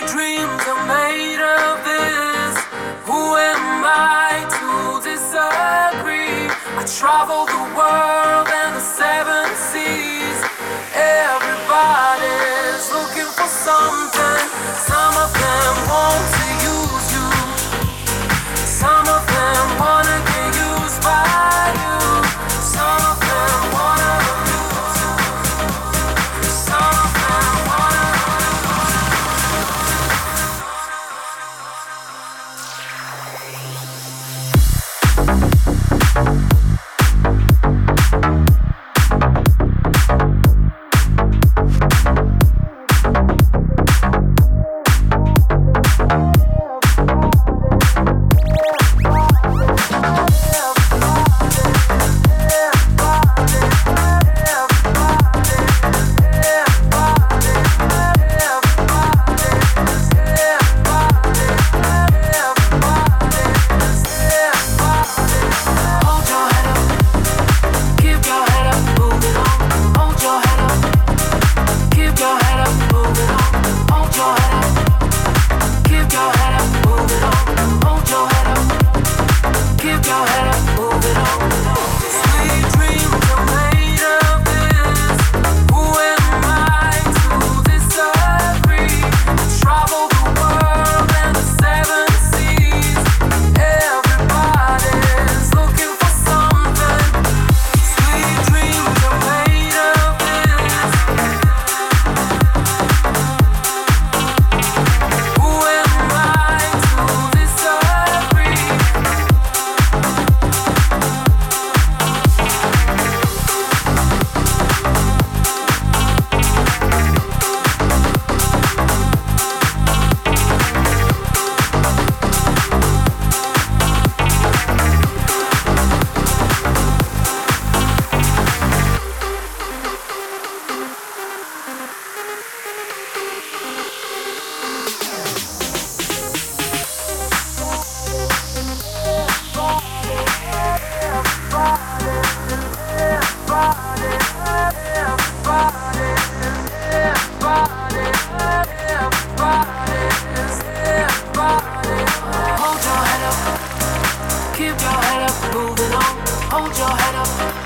dreams are made of this. Who am I to disagree? I travel the world and the seven seas. Everybody's looking for something. Some of them want to use you. Some of them wanna get used by you. Some of them wanna abuse you. Some of them wanna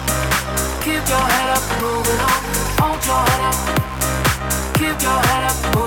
keep your head up, moving on. Hold your head up, keep your head up.